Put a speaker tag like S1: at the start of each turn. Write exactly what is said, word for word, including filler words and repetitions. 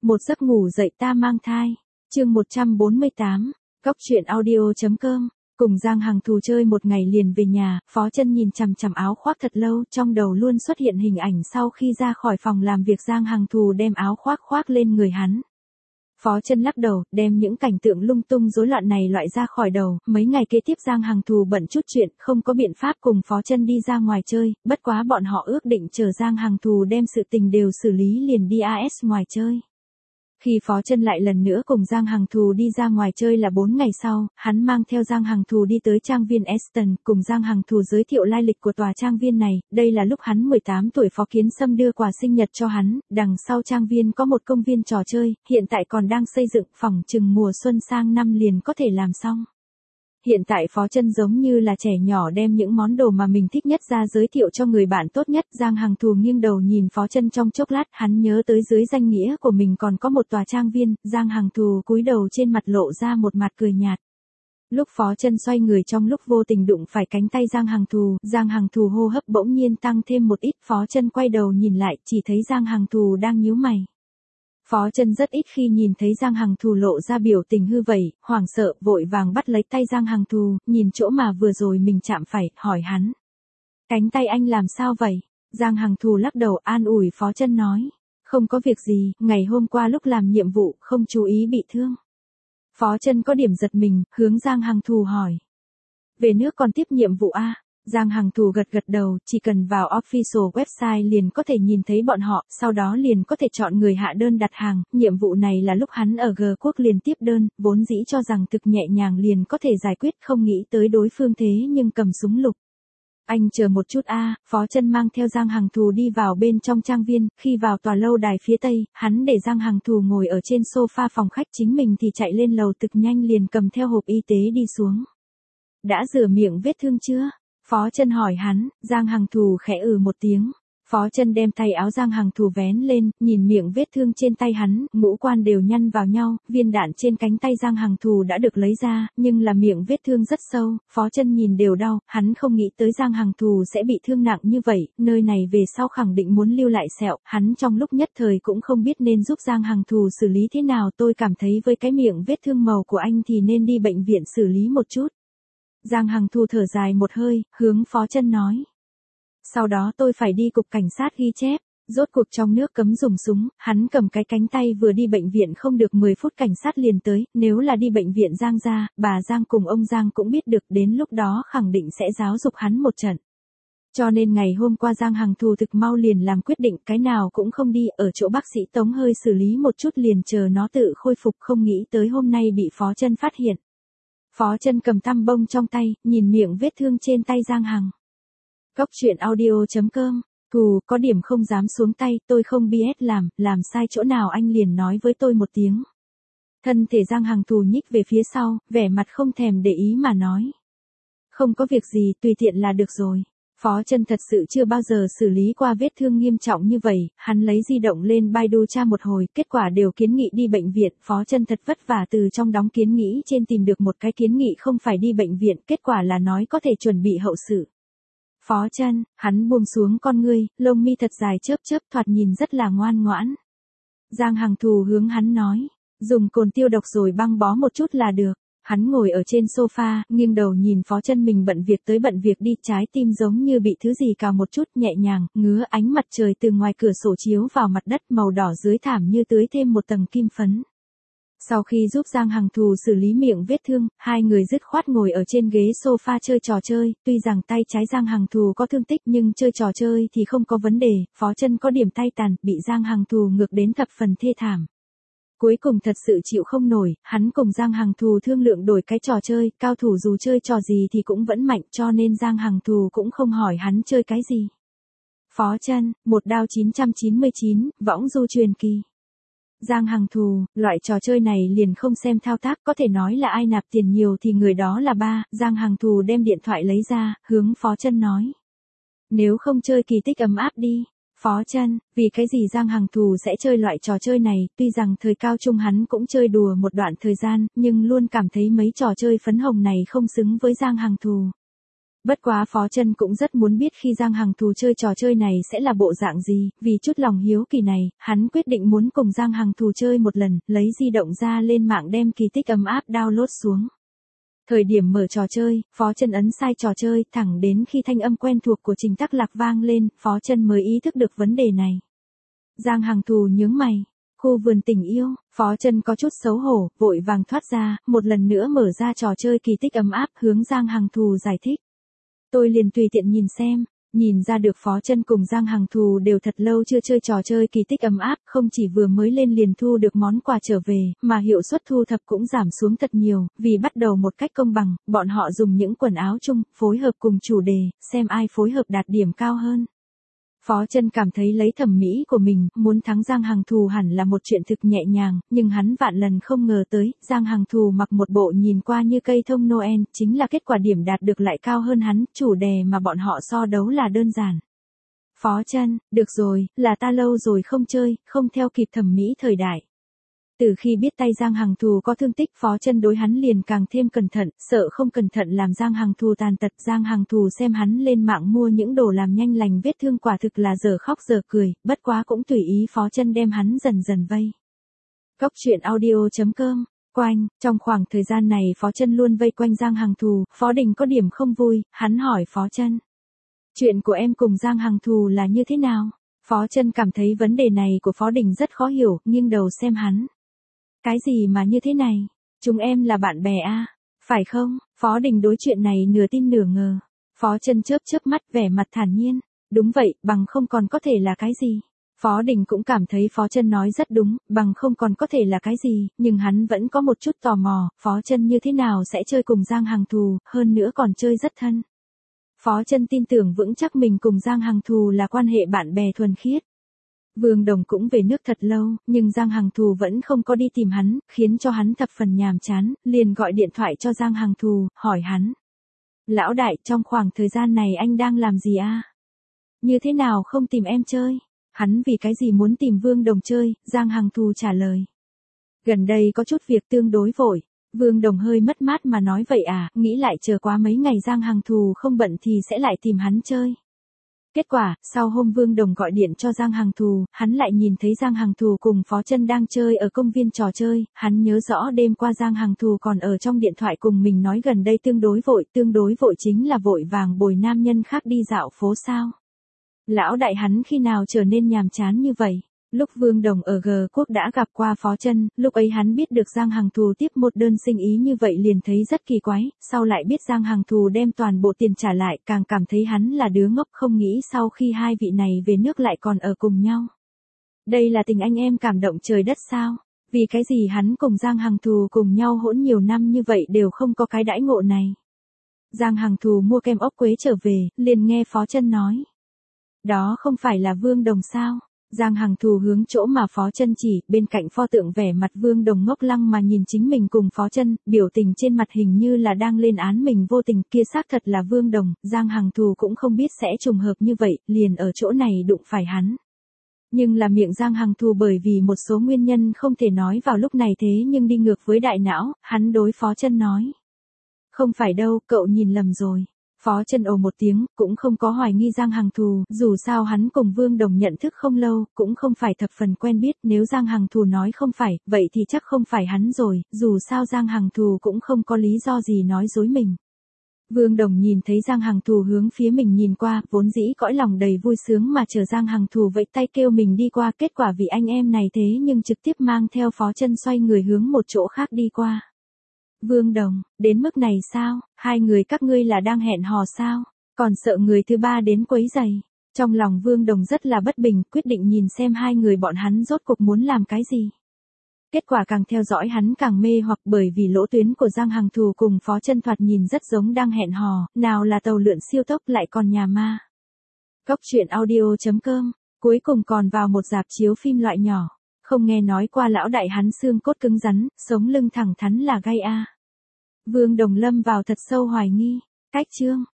S1: Một giấc ngủ dậy ta mang thai. Chương một trăm bốn mươi tám, Cóc truyện audio.com. Cùng Giang Hằng Thù chơi một ngày liền về nhà, Phó Chân nhìn chằm chằm áo khoác thật lâu, trong đầu luôn xuất hiện hình ảnh sau khi ra khỏi phòng làm việc Giang Hằng Thù đem áo khoác khoác lên người hắn. Phó Chân lắc đầu, đem những cảnh tượng lung tung rối loạn này loại ra khỏi đầu, mấy ngày kế tiếp Giang Hằng Thù bận chút chuyện, không có biện pháp cùng Phó Chân đi ra ngoài chơi, bất quá bọn họ ước định chờ Giang Hằng Thù đem sự tình đều xử lý liền đi a ét ngoài chơi. Khi Phó Chân lại lần nữa cùng Giang Hằng Thù đi ra ngoài chơi là bốn ngày sau, hắn mang theo Giang Hằng Thù đi tới trang viên Aston, cùng Giang Hằng Thù giới thiệu lai lịch của tòa trang viên này, đây là lúc hắn mười tám tuổi Phó Kiến Sâm đưa quà sinh nhật cho hắn, đằng sau trang viên có một công viên trò chơi, hiện tại còn đang xây dựng, phòng chừng mùa xuân sang năm liền có thể làm xong. Hiện tại Phó Chân giống như là trẻ nhỏ đem những món đồ mà mình thích nhất ra giới thiệu cho người bạn tốt nhất. Giang Hằng Thù nghiêng đầu nhìn Phó Chân trong chốc lát, hắn nhớ tới dưới danh nghĩa của mình còn có một tòa trang viên, Giang Hằng Thù cúi đầu trên mặt lộ ra một mặt cười nhạt. Lúc Phó Chân xoay người trong lúc vô tình đụng phải cánh tay Giang Hằng Thù, Giang Hằng Thù hô hấp bỗng nhiên tăng thêm một ít, Phó Chân quay đầu nhìn lại, chỉ thấy Giang Hằng Thù đang nhíu mày. Phó Chân rất ít khi nhìn thấy Giang Hằng Thù lộ ra biểu tình hư vậy, hoảng sợ, vội vàng bắt lấy tay Giang Hằng Thù, nhìn chỗ mà vừa rồi mình chạm phải, hỏi hắn. Cánh tay anh làm sao vậy? Giang Hằng Thù lắc đầu an ủi Phó Chân nói. Không có việc gì, ngày hôm qua lúc làm nhiệm vụ, không chú ý bị thương. Phó Chân có điểm giật mình, hướng Giang Hằng Thù hỏi. Về nước còn tiếp nhiệm vụ a? Giang Hằng Thù gật gật đầu, chỉ cần vào official website liền có thể nhìn thấy bọn họ, sau đó liền có thể chọn người hạ đơn đặt hàng, nhiệm vụ này là lúc hắn ở G quốc liền tiếp đơn, vốn dĩ cho rằng thực nhẹ nhàng liền có thể giải quyết, không nghĩ tới đối phương thế nhưng cầm súng lục. Anh chờ một chút a. Phó Chân mang theo Giang Hằng Thù đi vào bên trong trang viên, khi vào tòa lâu đài phía tây, hắn để Giang Hằng Thù ngồi ở trên sofa phòng khách, chính mình thì chạy lên lầu thực nhanh liền cầm theo hộp y tế đi xuống. Đã rửa miệng vết thương chưa? Phó Chân hỏi hắn, Giang Hằng Thù khẽ ừ một tiếng. Phó Chân đem tay áo Giang Hằng Thù vén lên, nhìn miệng vết thương trên tay hắn, ngũ quan đều nhăn vào nhau, viên đạn trên cánh tay Giang Hằng Thù đã được lấy ra, nhưng là miệng vết thương rất sâu, Phó Chân nhìn đều đau, hắn không nghĩ tới Giang Hằng Thù sẽ bị thương nặng như vậy, nơi này về sau khẳng định muốn lưu lại sẹo, hắn trong lúc nhất thời cũng không biết nên giúp Giang Hằng Thù xử lý thế nào, tôi cảm thấy với cái miệng vết thương màu của anh thì nên đi bệnh viện xử lý một chút. Giang Hằng Thù thở dài một hơi, hướng Phó Chân nói. Sau đó tôi phải đi cục cảnh sát ghi chép, rốt cuộc trong nước cấm dùng súng, hắn cầm cái cánh tay vừa đi bệnh viện không được mười phút cảnh sát liền tới, nếu là đi bệnh viện Giang gia, bà Giang cùng ông Giang cũng biết được, đến lúc đó khẳng định sẽ giáo dục hắn một trận. Cho nên ngày hôm qua Giang Hằng Thù thực mau liền làm quyết định, cái nào cũng không đi, ở chỗ bác sĩ Tống hơi xử lý một chút liền chờ nó tự khôi phục, không nghĩ tới hôm nay bị Phó Chân phát hiện. Phó Chân cầm tăm bông trong tay, nhìn miệng vết thương trên tay Giang Hằng. Cóc truyện audio.com. Thù, có điểm không dám xuống tay, tôi không biết làm, làm sai chỗ nào anh liền nói với tôi một tiếng. Thân thể Giang Hằng Thù nhích về phía sau, vẻ mặt không thèm để ý mà nói. Không có việc gì, tùy tiện là được rồi. Phó Chân thật sự chưa bao giờ xử lý qua vết thương nghiêm trọng như vậy, hắn lấy di động lên Baidu tra một hồi, kết quả đều kiến nghị đi bệnh viện, Phó Chân thật vất vả từ trong đóng kiến nghị trên tìm được một cái kiến nghị không phải đi bệnh viện, kết quả là nói có thể chuẩn bị hậu sự. Phó Chân, hắn buông xuống con ngươi, lông mi thật dài chớp chớp, thoạt nhìn rất là ngoan ngoãn. Giang Hằng Thù hướng hắn nói, dùng cồn tiêu độc rồi băng bó một chút là được. Hắn ngồi ở trên sofa, nghiêng đầu nhìn Phó Chân mình bận việc tới bận việc đi, trái tim giống như bị thứ gì cào một chút, nhẹ nhàng, ngứa, ánh mặt trời từ ngoài cửa sổ chiếu vào mặt đất, màu đỏ dưới thảm như tưới thêm một tầng kim phấn. Sau khi giúp Giang Hằng Thù xử lý miệng vết thương, hai người dứt khoát ngồi ở trên ghế sofa chơi trò chơi, tuy rằng tay trái Giang Hằng Thù có thương tích nhưng chơi trò chơi thì không có vấn đề, Phó Chân có điểm tay tàn, bị Giang Hằng Thù ngược đến thập phần thê thảm. Cuối cùng thật sự chịu không nổi, hắn cùng Giang Hằng Thù thương lượng đổi cái trò chơi, cao thủ dù chơi trò gì thì cũng vẫn mạnh, cho nên Giang Hằng Thù cũng không hỏi hắn chơi cái gì. Phó Chân, một đao chín trăm chín mươi chín, võng du truyền kỳ. Giang Hằng Thù, loại trò chơi này liền không xem thao tác, có thể nói là ai nạp tiền nhiều thì người đó là ba. Giang Hằng Thù đem điện thoại lấy ra, hướng Phó Chân nói. Nếu không chơi kỳ tích ấm áp đi. Phó Chân, vì cái gì Giang Hằng Thù sẽ chơi loại trò chơi này, tuy rằng thời cao trung hắn cũng chơi đùa một đoạn thời gian, nhưng luôn cảm thấy mấy trò chơi phấn hồng này không xứng với Giang Hằng Thù. Bất quá Phó Chân cũng rất muốn biết khi Giang Hằng Thù chơi trò chơi này sẽ là bộ dạng gì, vì chút lòng hiếu kỳ này, hắn quyết định muốn cùng Giang Hằng Thù chơi một lần, lấy di động ra lên mạng đem kỳ tích ấm áp download xuống. Thời điểm mở trò chơi, Phó Chân ấn sai trò chơi, thẳng đến khi thanh âm quen thuộc của Trình Tắc Lạc vang lên, Phó Chân mới ý thức được vấn đề này. Giang Hằng Thù nhướng mày. Khu vườn tình yêu, Phó Chân có chút xấu hổ, vội vàng thoát ra, một lần nữa mở ra trò chơi kỳ tích ấm áp, hướng Giang Hằng Thù giải thích. Tôi liền tùy tiện nhìn xem, nhìn ra được Phó Chân cùng Giang Hằng Thù đều thật lâu chưa chơi trò chơi kỳ tích ấm áp, không chỉ vừa mới lên liền thu được món quà trở về, mà hiệu suất thu thập cũng giảm xuống thật nhiều, vì bắt đầu một cách công bằng, bọn họ dùng những quần áo chung, phối hợp cùng chủ đề, xem ai phối hợp đạt điểm cao hơn. Phó Chân cảm thấy lấy thẩm mỹ của mình, muốn thắng Giang Hằng Thù hẳn là một chuyện thực nhẹ nhàng, nhưng hắn vạn lần không ngờ tới, Giang Hằng Thù mặc một bộ nhìn qua như cây thông Noel, chính là kết quả điểm đạt được lại cao hơn hắn, chủ đề mà bọn họ so đấu là đơn giản. Phó Chân, được rồi, là ta lâu rồi không chơi, không theo kịp thẩm mỹ thời đại. Từ khi biết tay Giang Hằng Thù có thương tích, Phó Chân đối hắn liền càng thêm cẩn thận, sợ không cẩn thận làm Giang Hằng Thù tàn tật. Giang Hằng Thù xem hắn lên mạng mua những đồ làm nhanh lành vết thương quả thực là dở khóc dở cười, bất quá cũng tùy ý Phó Chân đem hắn dần dần vây. Góc truyện audio chấm com. Quanh, trong khoảng thời gian này Phó Chân luôn vây quanh Giang Hằng Thù, Phó Đình có điểm không vui, hắn hỏi Phó Chân. Chuyện của em cùng Giang Hằng Thù là như thế nào? Phó Chân cảm thấy vấn đề này của Phó Đình rất khó hiểu, nghiêng đầu xem hắn. Cái gì mà như thế này? Chúng em là bạn bè à? Phải không? Phó Đình đối chuyện này nửa tin nửa ngờ. Phó Chân chớp chớp mắt vẻ mặt thản nhiên. Đúng vậy, bằng không còn có thể là cái gì? Phó Đình cũng cảm thấy Phó Chân nói rất đúng, bằng không còn có thể là cái gì, nhưng hắn vẫn có một chút tò mò, Phó Chân như thế nào sẽ chơi cùng Giang Hằng Thù, hơn nữa còn chơi rất thân. Phó Chân tin tưởng vững chắc mình cùng Giang Hằng Thù là quan hệ bạn bè thuần khiết. Vương Đồng cũng về nước thật lâu, nhưng Giang Hằng Thù vẫn không có đi tìm hắn, khiến cho hắn thập phần nhàm chán, liền gọi điện thoại cho Giang Hằng Thù, hỏi hắn. Lão đại, trong khoảng thời gian này anh đang làm gì a? Như thế nào không tìm em chơi? Hắn vì cái gì muốn tìm Vương Đồng chơi? Giang Hằng Thù trả lời. Gần đây có chút việc tương đối vội. Vương Đồng hơi mất mát mà nói vậy à, nghĩ lại chờ quá mấy ngày Giang Hằng Thù không bận thì sẽ lại tìm hắn chơi. Kết quả, sau hôm Vương Đồng gọi điện cho Giang Hằng Thù, hắn lại nhìn thấy Giang Hằng Thù cùng Phó Chân đang chơi ở công viên trò chơi, hắn nhớ rõ đêm qua Giang Hằng Thù còn ở trong điện thoại cùng mình nói gần đây tương đối vội, tương đối vội chính là vội vàng bồi nam nhân khác đi dạo phố sao. Lão đại hắn khi nào trở nên nhàm chán như vậy? Lúc Vương Đồng ở G Quốc đã gặp qua Phó Chân, lúc ấy hắn biết được Giang Hằng Thù tiếp một đơn sinh ý như vậy liền thấy rất kỳ quái, sau lại biết Giang Hằng Thù đem toàn bộ tiền trả lại, càng cảm thấy hắn là đứa ngốc, không nghĩ sau khi hai vị này về nước lại còn ở cùng nhau. Đây là tình anh em cảm động trời đất sao? Vì cái gì hắn cùng Giang Hằng Thù cùng nhau hỗn nhiều năm như vậy đều không có cái đãi ngộ này? Giang Hằng Thù mua kem ốc quế trở về, liền nghe Phó Chân nói. Đó không phải là Vương Đồng sao? Giang Hằng Thù hướng chỗ mà Phó Chân chỉ, bên cạnh pho tượng vẻ mặt Vương Đồng ngốc lăng mà nhìn chính mình cùng Phó Chân, biểu tình trên mặt hình như là đang lên án mình vô tình, kia xác thật là Vương Đồng, Giang Hằng Thù cũng không biết sẽ trùng hợp như vậy, liền ở chỗ này đụng phải hắn. Nhưng là miệng Giang Hằng Thù bởi vì một số nguyên nhân không thể nói vào lúc này thế nhưng đi ngược với đại não, hắn đối Phó Chân nói. Không phải đâu, cậu nhìn lầm rồi. Phó Chân ồ một tiếng, cũng không có hoài nghi Giang Hằng Thù, dù sao hắn cùng Vương Đồng nhận thức không lâu, cũng không phải thập phần quen biết, nếu Giang Hằng Thù nói không phải, vậy thì chắc không phải hắn rồi, dù sao Giang Hằng Thù cũng không có lý do gì nói dối mình. Vương Đồng nhìn thấy Giang Hằng Thù hướng phía mình nhìn qua, vốn dĩ cõi lòng đầy vui sướng mà chờ Giang Hằng Thù vẫy tay kêu mình đi qua, kết quả vì anh em này thế nhưng trực tiếp mang theo Phó Chân xoay người hướng một chỗ khác đi qua. Vương Đồng, đến mức này sao, hai người các ngươi là đang hẹn hò sao, còn sợ người thứ ba đến quấy rầy. Trong lòng Vương Đồng rất là bất bình, quyết định nhìn xem hai người bọn hắn rốt cuộc muốn làm cái gì. Kết quả càng theo dõi hắn càng mê hoặc bởi vì lỗ tuyến của Giang Hằng Thù cùng Phó Chân thoạt nhìn rất giống đang hẹn hò, nào là tàu lượn siêu tốc lại còn nhà ma. Góc truyện audio chấm com, cuối cùng còn vào một rạp chiếu phim loại nhỏ. Không nghe nói qua lão đại hắn xương cốt cứng rắn, sống lưng thẳng thắn là gai a. Vương Đồng lâm vào thật sâu hoài nghi. Cách chương